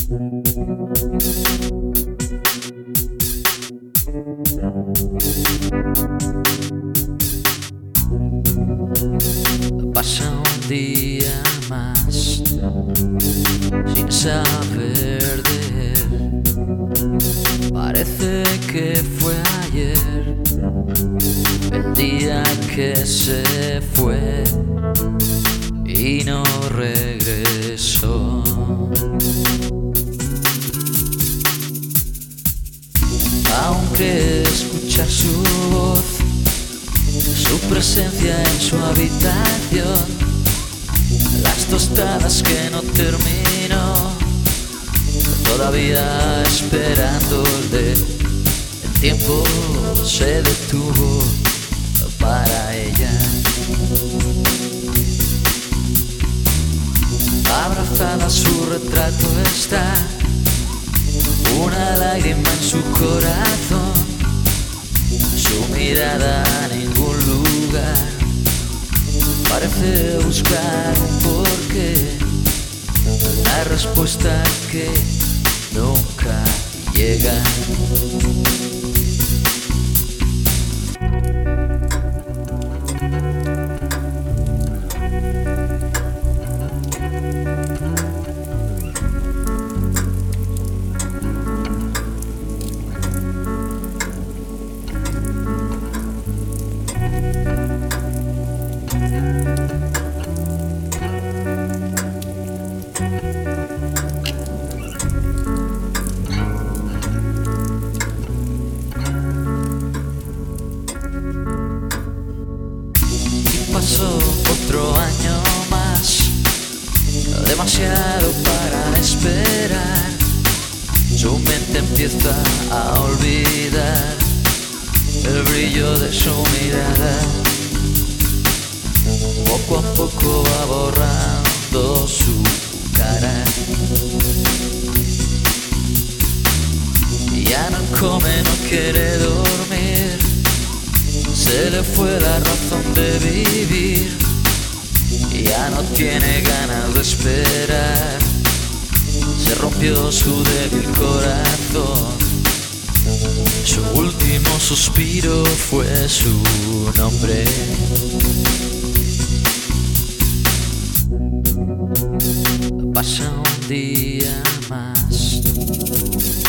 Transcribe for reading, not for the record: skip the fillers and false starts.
Pasa un día más sin saber de él. Parece que fue ayer el día que se fue y no regresó. Aunque escuchar su voz, su presencia en su habitación, las tostadas que no terminó, todavía esperándole, el tiempo se detuvo para ella. Abrazada a su retrato está, una lágrima en su corazón, su mirada a ningún lugar, parece buscar un porqué, una respuesta que nunca llega. Pasó otro año más, demasiado para esperar. Su mente empieza a olvidar el brillo de su mirada. Poco a poco va borrando su cara. Ya no come, no quiere dormir. Se le fue la razón de vivir, ya no tiene ganas de esperar. Se rompió su débil corazón, su último suspiro fue su nombre. Pasa un día más